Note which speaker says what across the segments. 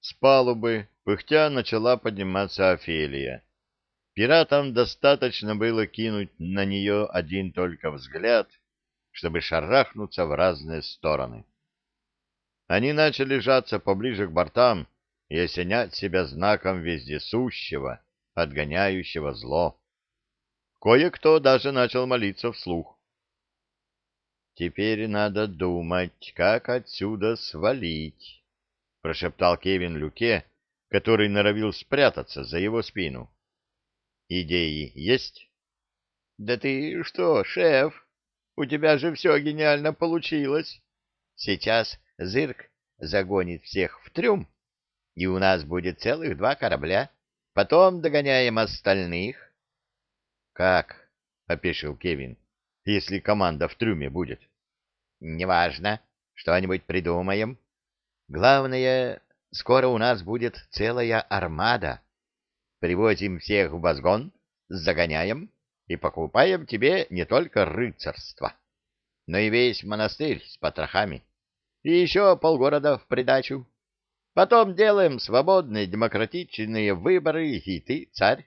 Speaker 1: С палубы, пыхтя, начала подниматься Офелия. Пиратам достаточно было кинуть на нее один только взгляд, чтобы шарахнуться в разные стороны. Они начали жаться поближе к бортам и осенять себя знаком вездесущего, отгоняющего зло. Кое-кто даже начал молиться вслух. «Теперь надо думать, как отсюда свалить», — прошептал Кевин Люке, который норовил спрятаться за его спину. «Идеи есть?» «Да ты что, шеф, у тебя же все гениально получилось. Сейчас Зырк загонит всех в трюм, и у нас будет целых 2 корабля. Потом догоняем остальных». «Как?» — опешил Кевин. «Если команда в трюме будет?» «Неважно. Что-нибудь придумаем. Главное, скоро у нас будет целая армада. Привозим всех в вазгон, загоняем и покупаем тебе не только рыцарство, но и весь монастырь с потрохами. И еще полгорода в придачу. Потом делаем свободные демократичные выборы, и ты царь».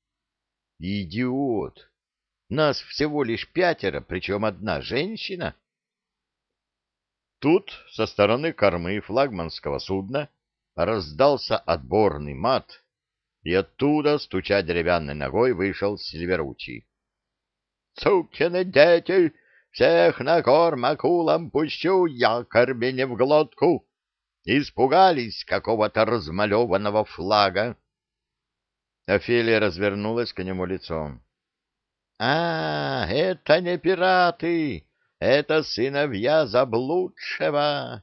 Speaker 1: «Идиот! Нас всего лишь 5, причем одна женщина». Тут со стороны кормы флагманского судна раздался отборный мат, и оттуда, стуча деревянной ногой, вышел Сильверучий. «Сукины дети! Всех на корм акулам пущу, якорь мне в глотку! Испугались какого-то размалеванного флага!» Офелия развернулась к нему лицом. Это не пираты! Это сыновья заблудшего!»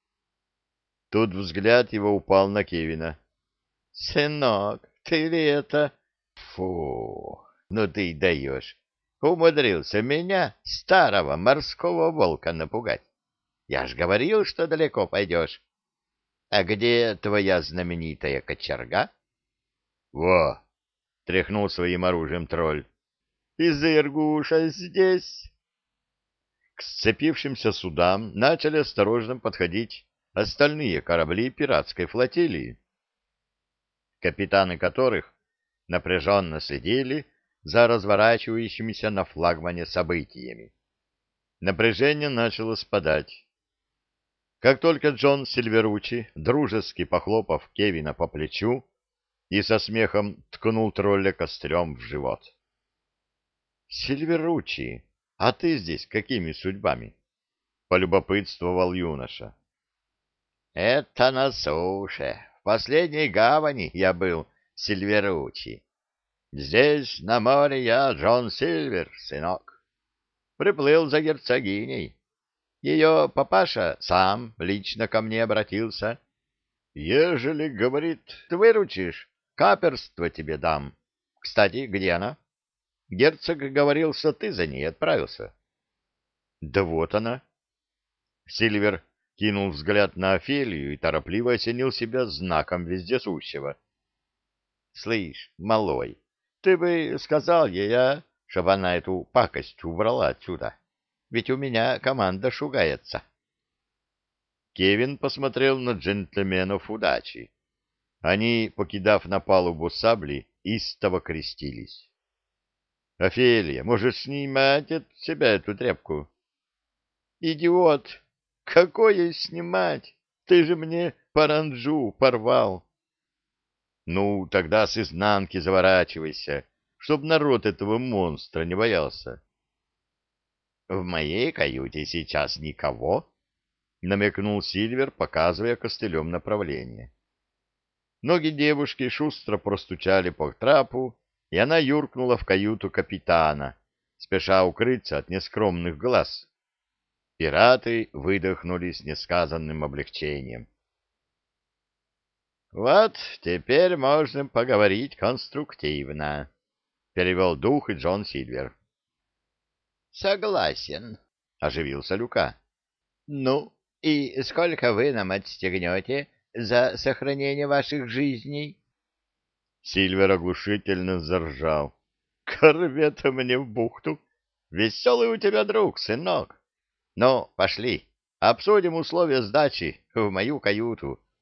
Speaker 1: Тут взгляд его упал на Кевина. «Сынок, ты ли это? Фу, ну ты даешь! Умудрился меня, старого морского волка, напугать. Я ж говорил, что далеко пойдешь. А где твоя знаменитая кочерга?» «Во!» — тряхнул своим оружием тролль. «Изыргуша здесь!» К сцепившимся судам начали осторожно подходить остальные корабли пиратской флотилии, капитаны которых напряженно следили за разворачивающимися на флагмане событиями. Напряжение начало спадать. Как только Джон Сильверучи, дружески похлопав Кевина по плечу, и со смехом ткнул тролля кострем в живот. «Сильверучи, а ты здесь какими судьбами?» — полюбопытствовал юноша. «Это на суше. В последней гавани я был, Сильверучи. Здесь, на море, я Джон Сильвер, сынок. Приплыл за герцогиней. Ее папаша сам лично ко мне обратился. Ежели, говорит, ты выручишь, каперство тебе дам. Кстати, где она? Герцог говорил, что ты за ней отправился». «Да вот она». Сильвер кинул взгляд на Офелию и торопливо осенил себя знаком вездесущего. — Слышь, малой, ты бы сказал ей, чтобы она эту пакость убрала отсюда. Ведь у меня команда шугается. Кевин посмотрел на джентльменов удачи. Они, покидав на палубу сабли, истово крестились. — Офелия, можешь снимать от себя эту тряпку? — Идиот! Какое снимать? Ты же мне паранджу порвал. Ну, тогда с изнанки заворачивайся, чтоб народ этого монстра не боялся. В моей каюте сейчас никого, намекнул Сильвер, показывая костылем направление. Ноги девушки шустро простучали по трапу, и она юркнула в каюту капитана, спеша укрыться от нескромных глаз. Пираты выдохнули с несказанным облегчением. «Вот теперь можно поговорить конструктивно», — перевел дух и Джон Сильвер. «Согласен», — оживился Люка. «Ну, и сколько вы нам отстегнете за сохранение ваших жизней?» Сильвер оглушительно заржал. «Корвета мне в бухту! Веселый у тебя друг, сынок! Ну, пошли, обсудим условия сдачи в мою каюту.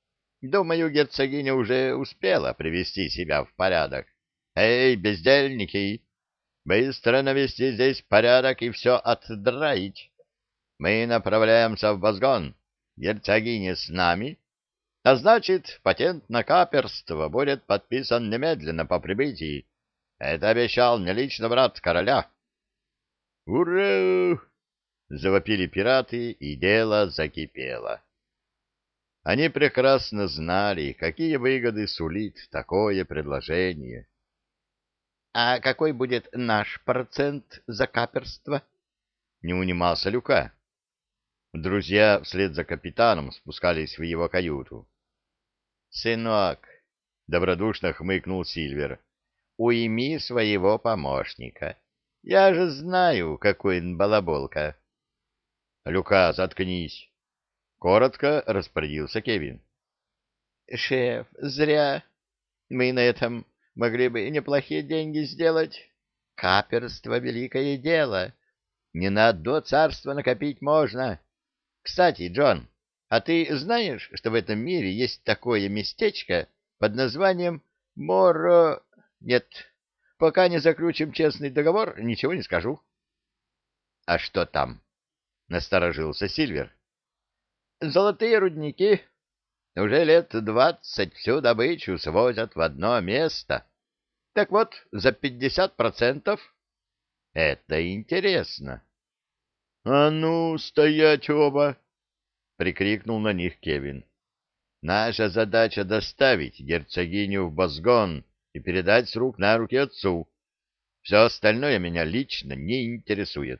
Speaker 1: Думаю, герцогиня уже успела привести себя в порядок. Эй, бездельники, быстро навести здесь порядок и все отдраить. Мы направляемся в Базгон. Герцогиня с нами, а значит, патент на каперство будет подписан немедленно по прибытии. Это обещал мне лично брат короля. «Ура!» — завопили пираты, и дело закипело. Они прекрасно знали, какие выгоды сулит такое предложение. — А какой будет наш процент за каперство? — не унимался Люка. Друзья вслед за капитаном спускались в его каюту. — Сынок, — добродушно хмыкнул Сильвер, — уйми своего помощника. Я же знаю, какой он балаболка. — Люка, заткнись! — коротко распорядился Кевин. — Шеф, зря. Мы на этом могли бы неплохие деньги сделать. Каперство — великое дело. Не на одно царство накопить можно. Кстати, Джон, а ты знаешь, что в этом мире есть такое местечко под названием Моро... Нет, пока не заключим честный договор, ничего не скажу. — А что там? — насторожился Сильвер. — Золотые рудники. Уже лет 20 всю добычу свозят в одно место. Так вот, за 50%. Это интересно. — А ну, стоять оба! — прикрикнул на них Кевин. — Наша задача — доставить герцогиню в Базгон и передать с рук на руки отцу. Все остальное меня лично не интересует.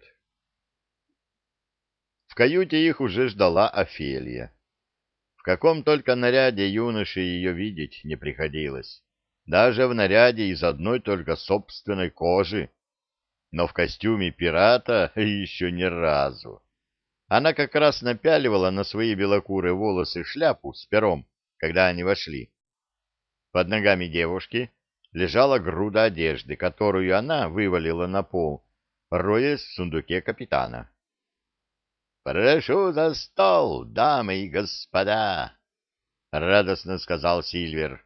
Speaker 1: В каюте их уже ждала Офелия. В каком только наряде юноше ее видеть не приходилось. Даже в наряде из одной только собственной кожи. Но в костюме пирата еще ни разу. Она как раз напяливала на свои белокурые волосы шляпу с пером, когда они вошли. Под ногами девушки лежала груда одежды, которую она вывалила на пол, роясь в сундуке капитана. — Прошу за стол, дамы и господа! — радостно сказал Сильвер.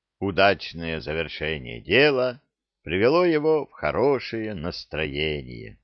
Speaker 1: Удачное завершение дела привело его в хорошее настроение.